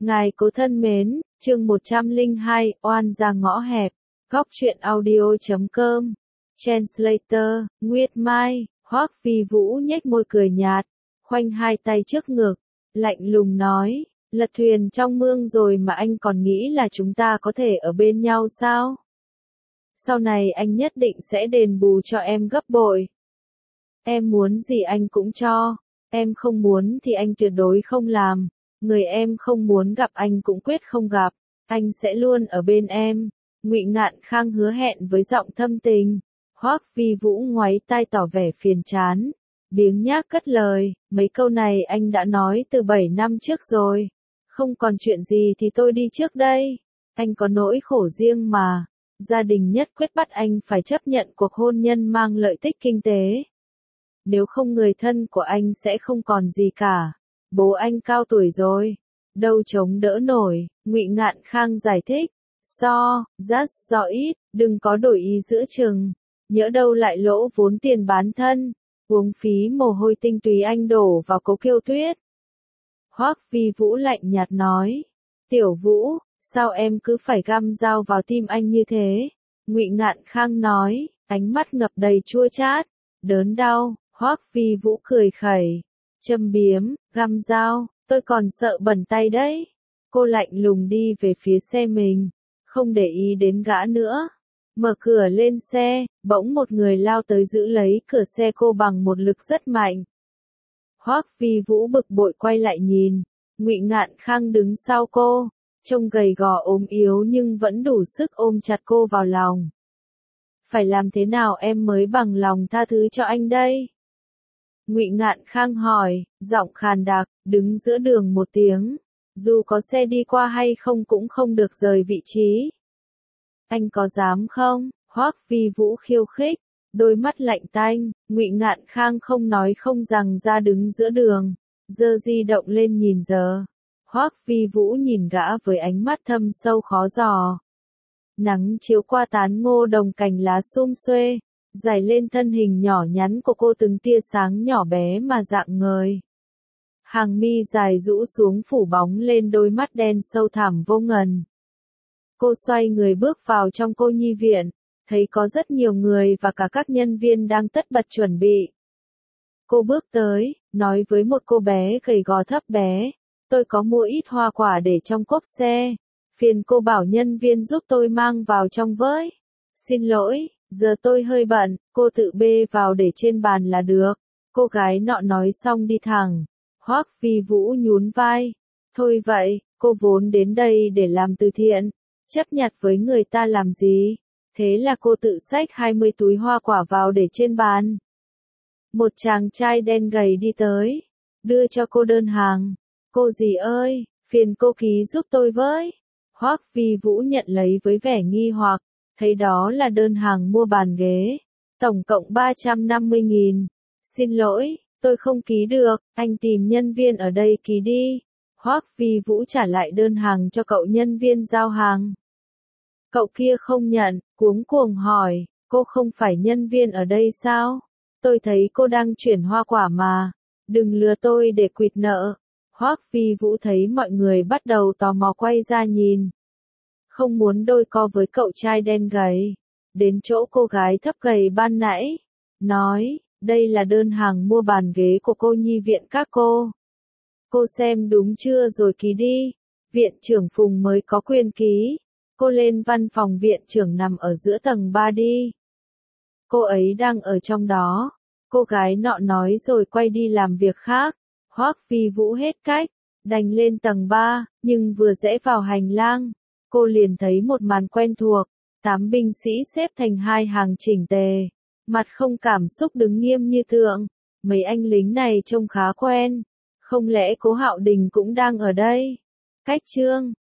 Ngài cố thân mến, chương 102, oan ra ngõ hẹp. Góc truyện audio.com. Translator, Nguyệt Mai. Hoắc Phi Vũ nhếch môi cười nhạt, khoanh hai tay trước ngực, lạnh lùng nói, lật thuyền trong mương rồi mà anh còn nghĩ là chúng ta có thể ở bên nhau sao? Sau này anh nhất định sẽ đền bù cho em gấp bội. Em muốn gì anh cũng cho, em không muốn thì anh tuyệt đối không làm, người em không muốn gặp anh cũng quyết không gặp, anh sẽ luôn ở bên em. Ngụy Ngạn Khang hứa hẹn với giọng thâm tình. Hoắc Phi Vũ ngoáy tai tỏ vẻ phiền chán, biếng nhác cất lời, mấy câu này anh đã nói từ 7 năm trước rồi. Không còn chuyện gì thì tôi đi trước đây. Anh có nỗi khổ riêng mà. Gia đình nhất quyết bắt anh phải chấp nhận cuộc hôn nhân mang lợi ích kinh tế. Nếu không người thân của anh sẽ không còn gì cả. Bố anh cao tuổi rồi, đâu chống đỡ nổi. Ngụy Ngạn Khang giải thích. Do ít, đừng có đổi ý giữa chừng. Nhỡ đâu lại lỗ vốn tiền bán thân, uống phí mồ hôi tinh túy anh đổ vào Cố Kiêu Tuyết. Hoắc Phi Vũ lạnh nhạt nói, Tiểu Vũ, sao em cứ phải găm dao vào tim anh như thế? Ngụy Ngạn Khang nói, ánh mắt ngập đầy chua chát, đớn đau. Hoắc Phi Vũ cười khẩy, châm biếm, găm dao, tôi còn sợ bẩn tay đấy. Cô lạnh lùng đi về phía xe mình, không để ý đến gã nữa. Mở cửa lên xe, bỗng một người lao tới giữ lấy cửa xe cô bằng một lực rất mạnh. Hoắc Phi Vũ bực bội quay lại nhìn, Ngụy Ngạn Khang đứng sau cô, trông gầy gò ốm yếu nhưng vẫn đủ sức ôm chặt cô vào lòng. Phải làm thế nào em mới bằng lòng tha thứ cho anh đây? Ngụy Ngạn Khang hỏi, giọng khàn đặc, đứng giữa đường một tiếng, dù có xe đi qua hay không cũng không được rời vị trí. Anh có dám không? Hoắc Phi Vũ khiêu khích, đôi mắt lạnh tanh. Ngụy Ngạn Khang không nói không rằng ra đứng giữa đường, giơ di động lên nhìn giờ. Hoắc Phi Vũ nhìn gã với ánh mắt thâm sâu khó dò. Nắng chiếu qua tán ngô đồng cành lá sum xuê, rải lên thân hình nhỏ nhắn của cô từng tia sáng nhỏ bé mà rạng ngời. Hàng mi dài rũ xuống phủ bóng lên đôi mắt đen sâu thẳm vô ngần. Cô xoay người bước vào trong cô nhi viện, thấy có rất nhiều người và cả các nhân viên đang tất bật chuẩn bị. Cô bước tới, nói với một cô bé gầy gò thấp bé, tôi có mua ít hoa quả để trong cốp xe, phiền cô bảo nhân viên giúp tôi mang vào trong với. Xin lỗi, giờ tôi hơi bận, cô tự bê vào để trên bàn là được. Cô gái nọ nói xong đi thẳng. Hoắc Phi Vũ nhún vai. Thôi vậy, cô vốn đến đây để làm từ thiện, chấp nhặt với người ta làm gì? Thế là cô tự xách 20 túi hoa quả vào để trên bàn. Một chàng trai đen gầy đi tới, đưa cho cô đơn hàng. Cô dì ơi, phiền cô ký giúp tôi với. Hoắc Phi Vũ nhận lấy với vẻ nghi hoặc, thấy đó là đơn hàng mua bàn ghế, tổng cộng 350.000. Xin lỗi, tôi không ký được, anh tìm nhân viên ở đây ký đi. Hoắc Phi Vũ trả lại đơn hàng cho cậu nhân viên giao hàng. Cậu kia không nhận, cuống cuồng hỏi, cô không phải nhân viên ở đây sao? Tôi thấy cô đang chuyển hoa quả mà, đừng lừa tôi để quỵt nợ. Hoắc Phi Vũ thấy mọi người bắt đầu tò mò quay ra nhìn. Không muốn đôi co với cậu trai đen gầy. Đến chỗ cô gái thấp gầy ban nãy, nói, đây là đơn hàng mua bàn ghế của cô nhi viện các cô. Cô xem đúng chưa rồi ký đi. Viện trưởng Phùng mới có quyền ký. Cô lên văn phòng viện trưởng nằm ở giữa tầng 3 đi. Cô ấy đang ở trong đó. Cô gái nọ nói rồi quay đi làm việc khác. Hoắc Phi Vũ hết cách, đành lên tầng 3, nhưng vừa rẽ vào hành lang, cô liền thấy một màn quen thuộc. 8 binh sĩ xếp thành hai hàng chỉnh tề, mặt không cảm xúc đứng nghiêm như tượng. Mấy anh lính này trông khá quen. Không lẽ Cố Hạo Đình cũng đang ở đây? Cách chương